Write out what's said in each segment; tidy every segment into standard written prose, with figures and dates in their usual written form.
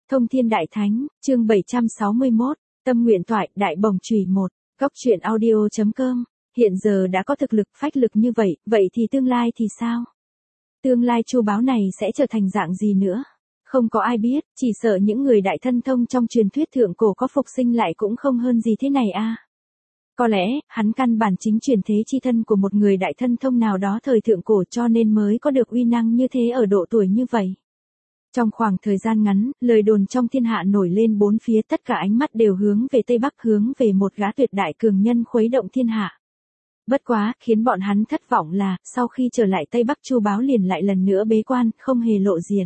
Thông Thiên Đại Thánh, chương 761, Tâm Nguyện Toại, Đại Bồng Chùy 1, Góc truyện audio.com. Hiện giờ đã có thực lực, phách lực như vậy, vậy thì tương lai thì sao? Tương lai Chu Báo này sẽ trở thành dạng gì nữa? Không có ai biết, chỉ sợ những người đại thân thông trong truyền thuyết thượng cổ có phục sinh lại cũng không hơn gì thế này a. Có lẽ, hắn căn bản chính truyền thế chi thân của một người đại thân thông nào đó thời thượng cổ cho nên mới có được uy năng như thế ở độ tuổi như vậy. Trong khoảng thời gian ngắn, lời đồn trong thiên hạ nổi lên bốn phía, tất cả ánh mắt đều hướng về Tây Bắc, hướng về một gã tuyệt đại cường nhân khuấy động thiên hạ. Bất quá, khiến bọn hắn thất vọng là, sau khi trở lại Tây Bắc, Chu Báo liền lại lần nữa bế quan, không hề lộ diện.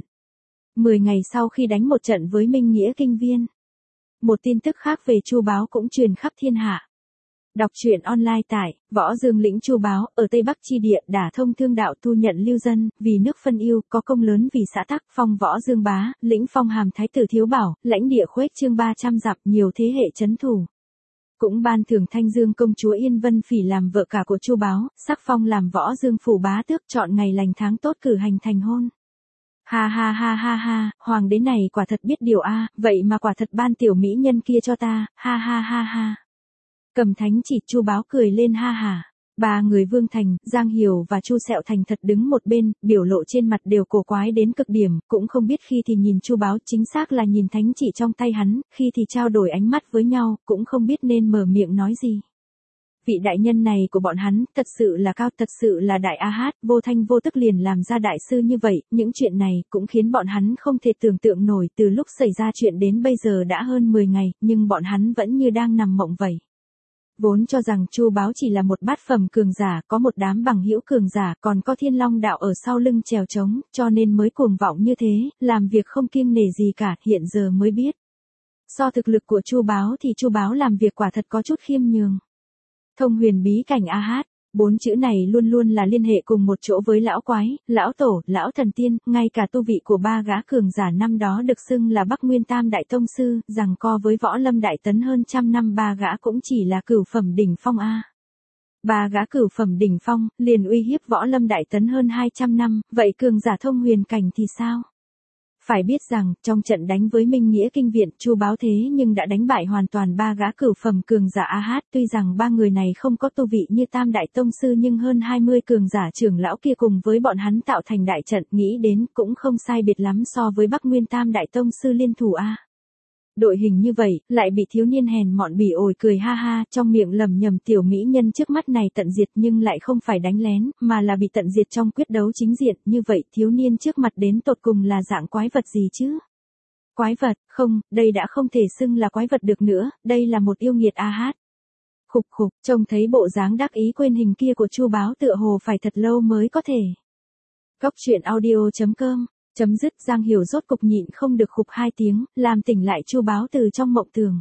10 ngày sau khi đánh một trận với Minh Nghĩa Kinh Viên, một tin tức khác về Chu Báo cũng truyền khắp thiên hạ. Đọc truyện online tại Võ Dương Lĩnh. Chu Báo ở Tây Bắc chi địa đả thông thương đạo, thu nhận lưu dân, vì nước phân ưu, có công lớn vì xã tắc, phong Võ Dương bá, lĩnh phong hàm thái tử thiếu bảo, lãnh địa khuếch trương 300 dặm, nhiều thế hệ chấn thủ. Cũng ban thưởng Thanh Dương công chúa Yên Vân Phỉ làm vợ cả của Chu Báo, sắc phong làm Võ Dương phủ bá tước, chọn ngày lành tháng tốt cử hành thành hôn. Ha ha ha ha ha, hoàng đế này quả thật biết điều a, vậy mà quả thật ban tiểu mỹ nhân kia cho ta, ha ha ha ha. Cầm thánh chỉ, Chu Báo cười lên ha hả. Ba người Vương Thành, Giang Hiểu và Chu Sẹo Thành thật đứng một bên, biểu lộ trên mặt đều cổ quái đến cực điểm, cũng không biết khi thì nhìn Chu Báo, chính xác là nhìn thánh chỉ trong tay hắn, khi thì trao đổi ánh mắt với nhau, cũng không biết nên mở miệng nói gì. Vị đại nhân này của bọn hắn, thật sự là cao, thật sự là đại a hát, vô thanh vô tức liền làm ra đại sư như vậy, những chuyện này cũng khiến bọn hắn không thể tưởng tượng nổi. Từ lúc xảy ra chuyện đến bây giờ đã hơn 10 ngày, nhưng bọn hắn vẫn như đang nằm mộng vậy. Vốn cho rằng Chu Báo chỉ là một bát phẩm cường giả, có một đám bằng hữu cường giả, còn có Thiên Long đạo ở sau lưng chèo chống, cho nên mới cuồng vọng như thế, làm việc không kiêng nể gì cả, hiện giờ mới biết. So thực lực của Chu Báo thì Chu Báo làm việc quả thật có chút khiêm nhường. Thông huyền bí cảnh a hát, 4 chữ này luôn luôn là liên hệ cùng một chỗ với lão quái, lão tổ, lão thần tiên, ngay cả tu vị của ba gã cường giả năm đó được xưng là Bắc Nguyên Tam Đại Tông Sư, giằng co với Võ Lâm Đại Tấn hơn trăm năm, ba gã cũng chỉ là cửu phẩm đỉnh phong a. Ba gã cửu phẩm đỉnh phong, liền uy hiếp Võ Lâm Đại Tấn hơn 200 năm, vậy cường giả thông huyền cảnh thì sao? Phải biết rằng, trong trận đánh với Minh Nghĩa Kinh Viện, Chu Báo thế nhưng đã đánh bại hoàn toàn ba gã cửu phẩm cường giả a hát, tuy rằng ba người này không có tu vị như Tam Đại Tông Sư nhưng hơn 20 cường giả trưởng lão kia cùng với bọn hắn tạo thành đại trận, nghĩ đến cũng không sai biệt lắm so với Bắc Nguyên Tam Đại Tông Sư liên thủ a. Đội hình như vậy, lại bị thiếu niên hèn mọn bỉ ổi cười ha ha, trong miệng lầm nhầm tiểu mỹ nhân trước mắt này tận diệt, nhưng lại không phải đánh lén, mà là bị tận diệt trong quyết đấu chính diện. Như vậy thiếu niên trước mặt đến tột cùng là dạng quái vật gì chứ? Quái vật, không, đây đã không thể xưng là quái vật được nữa, đây là một yêu nghiệt a hát. Khục khục, trông thấy bộ dáng đắc ý quên hình kia của Chu Báo tựa hồ phải thật lâu mới có thể. Góc truyện audio.com. Chấm dứt. Giang Hiểu rốt cục nhịn không được khục 2 tiếng, làm tỉnh lại Chu Báo từ trong mộng tưởng.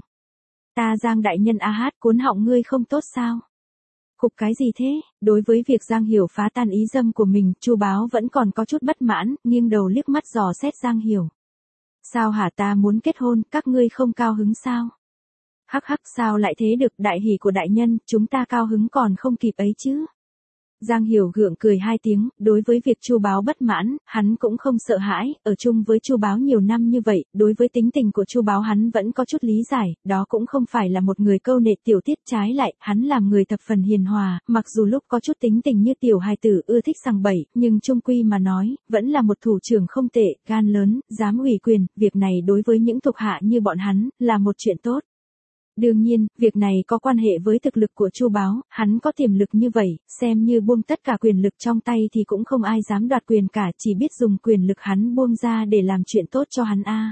Ta Giang đại nhân a hát, cuốn họng ngươi không tốt sao? Khục cái gì thế? Đối với việc Giang Hiểu phá tan ý dâm của mình, Chu Báo vẫn còn có chút bất mãn, nghiêng đầu liếc mắt dò xét Giang Hiểu. Sao hả, ta muốn kết hôn, các ngươi không cao hứng sao? Hắc hắc, sao lại thế được, đại hỷ của đại nhân, chúng ta cao hứng còn không kịp ấy chứ? Giang Hiểu gượng cười 2 tiếng, đối với việc Chu Báo bất mãn, hắn cũng không sợ hãi, ở chung với Chu Báo nhiều năm như vậy, đối với tính tình của Chu Báo hắn vẫn có chút lý giải, đó cũng không phải là một người câu nệ tiểu tiết, trái lại, hắn làm người thập phần hiền hòa, mặc dù lúc có chút tính tình như tiểu hài tử ưa thích sằng bậy, nhưng chung quy mà nói, vẫn là một thủ trưởng không tệ, gan lớn, dám ủy quyền, việc này đối với những thuộc hạ như bọn hắn, là một chuyện tốt. Đương nhiên, việc này có quan hệ với thực lực của Chu Báo, hắn có tiềm lực như vậy, xem như buông tất cả quyền lực trong tay thì cũng không ai dám đoạt quyền cả, chỉ biết dùng quyền lực hắn buông ra để làm chuyện tốt cho hắn a.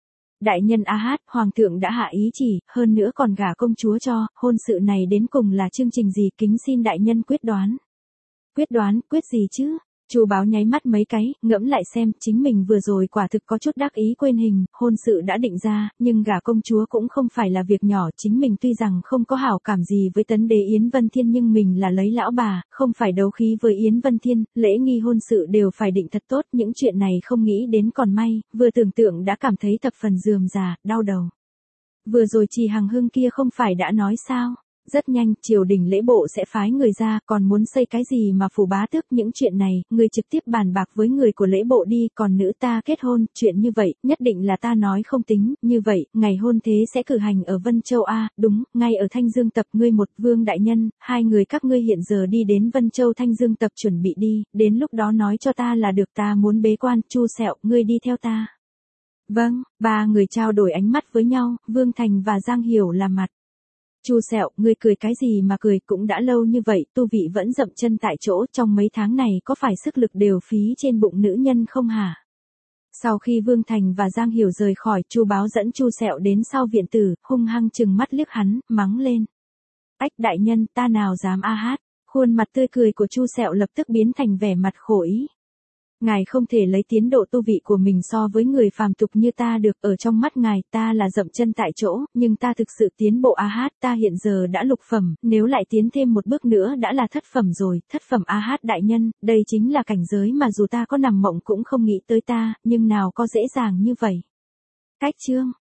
Đại nhân a hát, hoàng thượng đã hạ ý chỉ, hơn nữa còn gả công chúa cho, hôn sự này đến cùng là chương trình gì, kính xin đại nhân quyết đoán. Quyết đoán, quyết gì chứ? Chu Báo nháy mắt mấy cái, ngẫm lại xem, chính mình vừa rồi quả thực có chút đắc ý quên hình, hôn sự đã định ra, nhưng gả công chúa cũng không phải là việc nhỏ, chính mình tuy rằng không có hảo cảm gì với tấn đế Yến Vân Thiên nhưng mình là lấy lão bà, không phải đấu khí với Yến Vân Thiên, lễ nghi hôn sự đều phải định thật tốt, những chuyện này không nghĩ đến còn may, vừa tưởng tượng đã cảm thấy thập phần rườm rà, đau đầu. Vừa rồi Trì Hằng Hưng kia không phải đã nói sao? Rất nhanh, triều đình lễ bộ sẽ phái người ra, còn muốn xây cái gì mà phủ bá tước, những chuyện này, người trực tiếp bàn bạc với người của lễ bộ đi, còn nữ ta kết hôn, chuyện như vậy, nhất định là ta nói không tính, như vậy, ngày hôn thế sẽ cử hành ở Vân Châu A, đúng, ngay ở Thanh Dương Tập, ngươi một, Vương đại nhân, hai người các ngươi hiện giờ đi đến Vân Châu Thanh Dương Tập chuẩn bị đi, đến lúc đó nói cho ta là được, ta muốn bế quan, Chu Sẹo, ngươi đi theo ta. Vâng, ba người trao đổi ánh mắt với nhau, Vương Thành và Giang Hiểu là mặt. Chu Sẹo, ngươi cười cái gì mà cười, cũng đã lâu như vậy, tu vị vẫn dậm chân tại chỗ, trong mấy tháng này có phải sức lực đều phí trên bụng nữ nhân không hả? Sau khi Vương Thành và Giang Hiểu rời khỏi, Chu Báo dẫn Chu Sẹo đến sau viện tử, hung hăng trừng mắt liếc hắn, mắng lên. Ách đại nhân, ta nào dám a hát, khuôn mặt tươi cười của Chu Sẹo lập tức biến thành vẻ mặt khổ ý. Ngài không thể lấy tiến độ tu vị của mình so với người phàm tục như ta được, ở trong mắt ngài ta là dậm chân tại chỗ, nhưng ta thực sự tiến bộ a hát, ta hiện giờ đã lục phẩm, nếu lại tiến thêm một bước nữa đã là thất phẩm rồi, thất phẩm a hát đại nhân, đây chính là cảnh giới mà dù ta có nằm mộng cũng không nghĩ tới ta, nhưng nào có dễ dàng như vậy. Cách chương